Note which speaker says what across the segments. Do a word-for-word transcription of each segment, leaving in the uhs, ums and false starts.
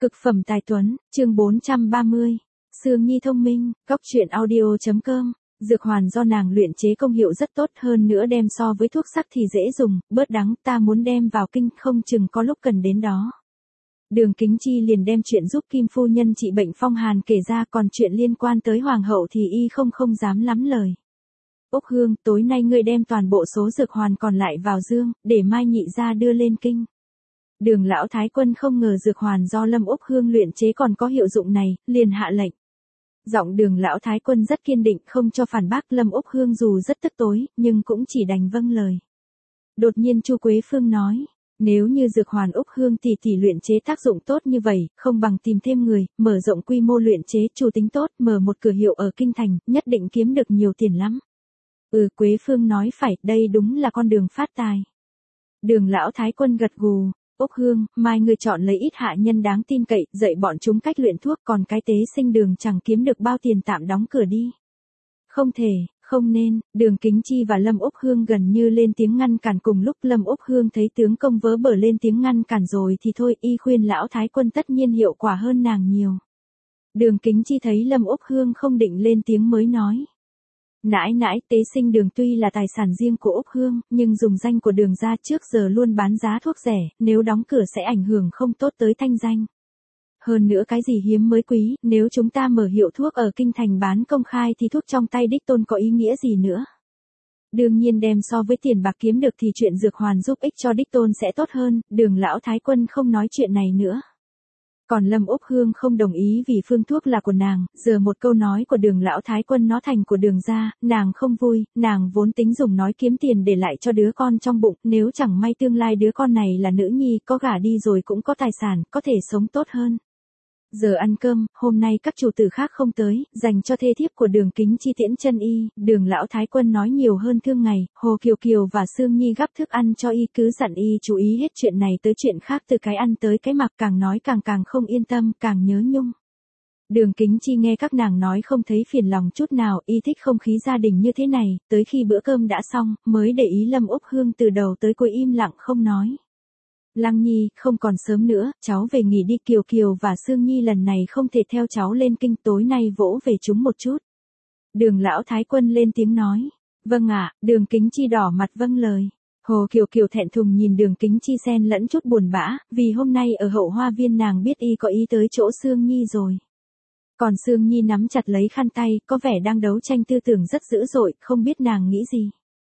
Speaker 1: Cực phẩm tài tuấn, chương bốn trăm ba mươi. Sương Nhi thông minh, cóc truyện audio chấm com. Dược hoàn do nàng luyện chế công hiệu rất tốt, hơn nữa đem so với thuốc sắc thì dễ dùng, bớt đắng, ta muốn đem vào kinh, không chừng có lúc cần đến đó. Đường Kính Chi liền đem chuyện giúp Kim phu nhân trị bệnh phong hàn kể ra, còn chuyện liên quan tới hoàng hậu thì y không không dám lắm lời. Úc Hương, tối nay ngươi đem toàn bộ số dược hoàn còn lại vào dương, để mai nhị gia đưa lên kinh. Đường lão thái quân không ngờ dược hoàn do Lâm Úc Hương luyện chế còn có hiệu dụng này, liền hạ lệnh. Giọng Đường lão thái quân rất kiên định, không cho phản bác. Lâm Úc Hương dù rất tức tối, nhưng cũng chỉ đành vâng lời. Đột nhiên Chu Quế Phương nói, nếu như dược hoàn Úc Hương tỷ tỷ luyện chế tác dụng tốt như vậy, không bằng tìm thêm người, mở rộng quy mô luyện chế, chủ tính tốt, mở một cửa hiệu ở kinh thành, nhất định kiếm được nhiều tiền lắm. Ừ, Quế Phương nói phải, đây đúng là con đường phát tài. Đường lão thái quân gật gù. Úc Hương, mai ngươi chọn lấy ít hạ nhân đáng tin cậy, dạy bọn chúng cách luyện thuốc, còn cái tế sinh Đường chẳng kiếm được bao tiền tạm đóng cửa đi. Không thể, không nên. Đường Kính Chi và Lâm Úc Hương gần như lên tiếng ngăn cản cùng lúc. Lâm Úc Hương thấy tướng công vớ bở lên tiếng ngăn cản rồi thì thôi, y khuyên lão thái quân tất nhiên hiệu quả hơn nàng nhiều. Đường Kính Chi thấy Lâm Úc Hương không định lên tiếng mới nói. Nãi nãi, tế sinh Đường tuy là tài sản riêng của Úc Hương, nhưng dùng danh của Đường gia trước giờ luôn bán giá thuốc rẻ, nếu đóng cửa sẽ ảnh hưởng không tốt tới thanh danh. Hơn nữa cái gì hiếm mới quý, nếu chúng ta mở hiệu thuốc ở kinh thành bán công khai thì thuốc trong tay đích tôn có ý nghĩa gì nữa. Đương nhiên đem so với tiền bạc kiếm được thì chuyện dược hoàn giúp ích cho đích tôn sẽ tốt hơn. Đường lão thái quân không nói chuyện này nữa. Còn Lâm Úc Hương không đồng ý vì phương thuốc là của nàng, giờ một câu nói của Đường lão thái quân nó thành của Đường gia, nàng không vui. Nàng vốn tính dùng nói kiếm tiền để lại cho đứa con trong bụng, nếu chẳng may tương lai đứa con này là nữ nhi, có gả đi rồi cũng có tài sản, có thể sống tốt hơn. Giờ ăn cơm, hôm nay các chủ tử khác không tới, dành cho thê thiếp của Đường Kính Chi tiễn chân y. Đường lão thái quân nói nhiều hơn thương ngày. Hồ Kiều Kiều và Sương Nhi gắp thức ăn cho y, cứ dặn y chú ý hết chuyện này tới chuyện khác, từ cái ăn tới cái mặc, càng nói càng càng không yên tâm, càng nhớ nhung. Đường Kính Chi nghe các nàng nói không thấy phiền lòng chút nào, y thích không khí gia đình như thế này. Tới khi bữa cơm đã xong, mới để ý Lâm Úc Hương từ đầu tới cuối im lặng không nói. Lăng Nhi, không còn sớm nữa, cháu về nghỉ đi. Kiều Kiều và Sương Nhi lần này không thể theo cháu lên kinh, tối nay vỗ về chúng một chút. Đường lão thái quân lên tiếng nói. Vâng ạ. Đường Kính Chi đỏ mặt vâng lời. Hồ Kiều Kiều thẹn thùng nhìn Đường Kính Chi xen lẫn chút buồn bã, vì hôm nay ở hậu hoa viên nàng biết y có ý tới chỗ Sương Nhi rồi. Còn Sương Nhi nắm chặt lấy khăn tay, có vẻ đang đấu tranh tư tưởng rất dữ dội, không biết nàng nghĩ gì.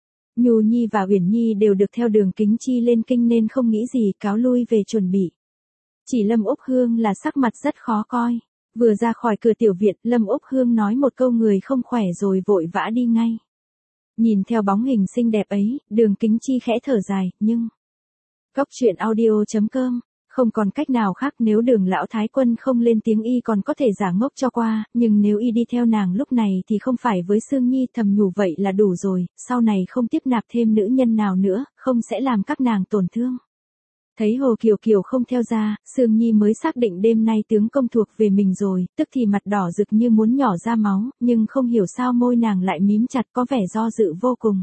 Speaker 1: Nhu Nhi và Uyển Nhi đều được theo Đường Kính Chi lên kinh nên không nghĩ gì, cáo lui về chuẩn bị. Chỉ Lâm Úc Hương là sắc mặt rất khó coi. Vừa ra khỏi cửa tiểu viện, Lâm Úc Hương nói một câu người không khỏe rồi vội vã đi ngay. Nhìn theo bóng hình xinh đẹp ấy, Đường Kính Chi khẽ thở dài, nhưng... Cóc truyện audio chấm com. Không còn cách nào khác, nếu Đường lão thái quân không lên tiếng y còn có thể giả ngốc cho qua, nhưng nếu y đi theo nàng lúc này thì không phải với Sương Nhi, thầm nhủ vậy là đủ rồi, sau này không tiếp nạp thêm nữ nhân nào nữa, không sẽ làm các nàng tổn thương. Thấy Hồ Kiều Kiều không theo ra, Sương Nhi mới xác định đêm nay tướng công thuộc về mình rồi, tức thì mặt đỏ rực như muốn nhỏ ra máu, nhưng không hiểu sao môi nàng lại mím chặt, có vẻ do dự vô cùng.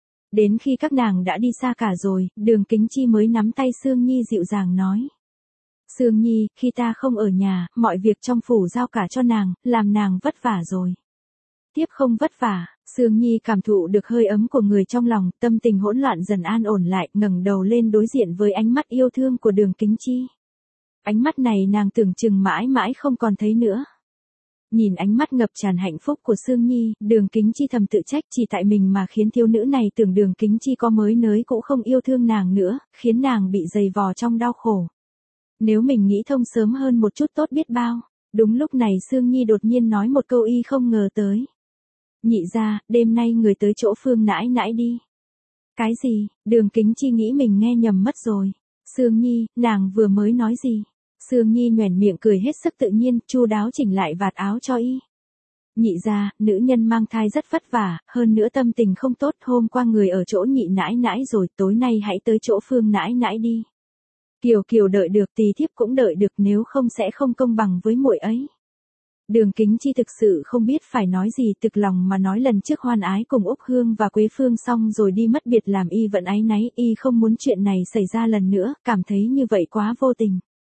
Speaker 1: Đến khi các nàng đã đi xa cả rồi, Đường Kính Chi mới nắm tay Sương Nhi dịu dàng nói. Sương Nhi, khi ta không ở nhà, mọi việc trong phủ giao cả cho nàng, làm nàng vất vả rồi. Tiếp không vất vả. Sương Nhi cảm thụ được hơi ấm của người trong lòng, tâm tình hỗn loạn dần an ổn lại, ngẩng đầu lên đối diện với ánh mắt yêu thương của Đường Kính Chi. Ánh mắt này nàng tưởng chừng mãi mãi không còn thấy nữa. Nhìn ánh mắt ngập tràn hạnh phúc của Sương Nhi, Đường Kính Chi thầm tự trách, chỉ tại mình mà khiến thiếu nữ này tưởng Đường Kính Chi có mới nới cũng không yêu thương nàng nữa, khiến nàng bị dày vò trong đau khổ. Nếu mình nghĩ thông sớm hơn một chút tốt biết bao. Đúng lúc này Sương Nhi đột nhiên nói một câu y không ngờ tới. Nhị gia, đêm nay người tới chỗ Phương nãi nãi đi. Cái gì? Đường Kính Chi nghĩ mình nghe nhầm mất rồi. Sương Nhi, nàng vừa mới nói gì? Sương Nhi nhoẻn miệng cười hết sức tự nhiên, chu đáo chỉnh lại vạt áo cho y. Nhị gia, nữ nhân mang thai rất vất vả, hơn nữa tâm tình không tốt, hôm qua người ở chỗ nhị nãi nãi rồi, tối nay hãy tới chỗ Phương nãi nãi đi. Kiều Kiều đợi được, tỳ thiếp cũng đợi được, nếu không sẽ không công bằng với muội ấy. Đường Kính Chi thực sự không biết phải nói gì, thực lòng mà nói lần trước hoan ái cùng Úc Hương và Quế Phương xong rồi đi mất biệt làm y vẫn áy náy, y không muốn chuyện này xảy ra lần nữa, cảm thấy như vậy quá vô tình.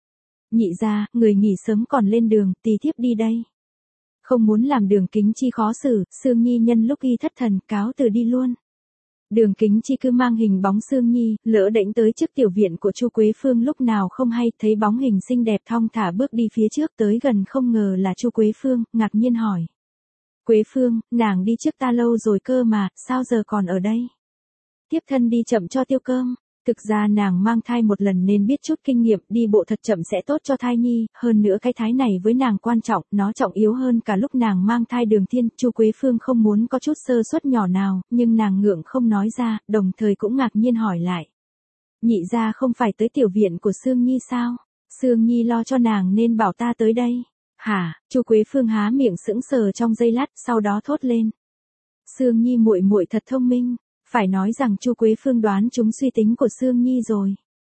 Speaker 1: Nhị gia, người nghỉ sớm còn lên đường, tí thiếp đi đây. Không muốn làm Đường Kính Chi khó xử, Sương Nhi nhân lúc y thất thần, cáo từ đi luôn. Đường Kính Chi cứ mang hình bóng Sương Nhi, lỡ đễnh tới trước tiểu viện của Chu Quế Phương lúc nào không hay, thấy bóng hình xinh đẹp thong thả bước đi phía trước, tới gần không ngờ là Chu Quế Phương, ngạc nhiên hỏi. Quế Phương, nàng đi trước ta lâu rồi cơ mà, sao giờ còn ở đây? Tiếp thân đi chậm cho tiêu cơm. Thực ra nàng mang thai một lần nên biết chút kinh nghiệm, đi bộ thật chậm sẽ tốt cho thai nhi, hơn nữa cái thái này với nàng quan trọng, nó trọng yếu hơn cả lúc nàng mang thai Đường Thiên. Chu Quế Phương không muốn có chút sơ suất nhỏ nào, nhưng nàng ngượng không nói ra, đồng thời cũng ngạc nhiên hỏi lại. Nhị gia không phải tới tiểu viện của Sương Nhi sao? Sương Nhi lo cho nàng nên bảo ta tới đây. Hả? Chu Quế Phương há miệng sững sờ trong giây lát, sau đó thốt lên. Sương Nhi muội muội thật thông minh. Phải nói rằng Chu Quế Phương đoán trúng suy tính của Sương Nhi rồi.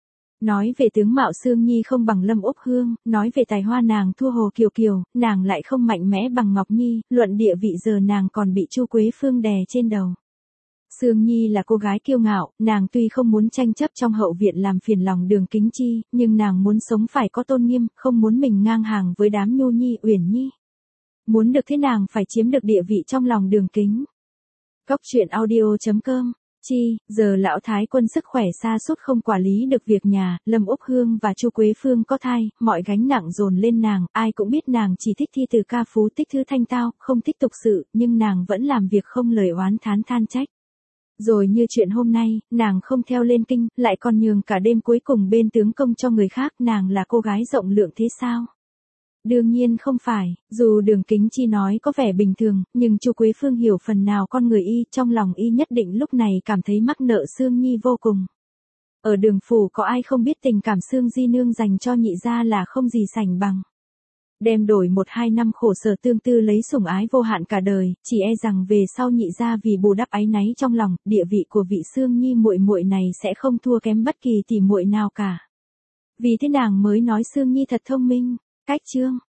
Speaker 1: Nói về tướng mạo Sương Nhi không bằng Lâm Úc Hương, nói về tài hoa nàng thua Hồ Kiều Kiều, nàng lại không mạnh mẽ bằng Ngọc Nhi, luận địa vị giờ nàng còn bị Chu Quế Phương đè trên đầu. Sương Nhi là cô gái kiêu ngạo, nàng tuy không muốn tranh chấp trong hậu viện làm phiền lòng Đường Kính Chi, nhưng nàng muốn sống phải có tôn nghiêm, không muốn mình ngang hàng với đám Nhu Nhi, Uyển Nhi. Muốn được thế nàng phải chiếm được địa vị trong lòng Đường Kính. Cóc truyện audio chấm com. Chi, giờ lão thái quân sức khỏe sa sút không quản lý được việc nhà, Lâm Úc Hương và Chu Quế Phương có thai, mọi gánh nặng dồn lên nàng, ai cũng biết nàng chỉ thích thi từ ca phú tích thư thanh tao, không thích tục sự, nhưng nàng vẫn làm việc không lời oán thán than trách. Rồi như chuyện hôm nay, nàng không theo lên kinh, lại còn nhường cả đêm cuối cùng bên tướng công cho người khác, nàng là cô gái rộng lượng thế sao? Đương nhiên không phải, dù Đường Kính Chi nói có vẻ bình thường, nhưng Chu Quế Phương hiểu phần nào con người y, trong lòng y nhất định lúc này cảm thấy mắc nợ Sương Nhi vô cùng. Ở Đường phủ có ai không biết tình cảm Sương Di nương dành cho nhị gia là không gì sánh bằng. Đem đổi một hai năm khổ sở tương tư lấy sủng ái vô hạn cả đời, chỉ e rằng về sau nhị gia vì bù đắp áy náy trong lòng, địa vị của vị Sương Nhi muội muội này sẽ không thua kém bất kỳ tỷ muội nào cả. Vì thế nàng mới nói Sương Nhi thật thông minh. Cách chương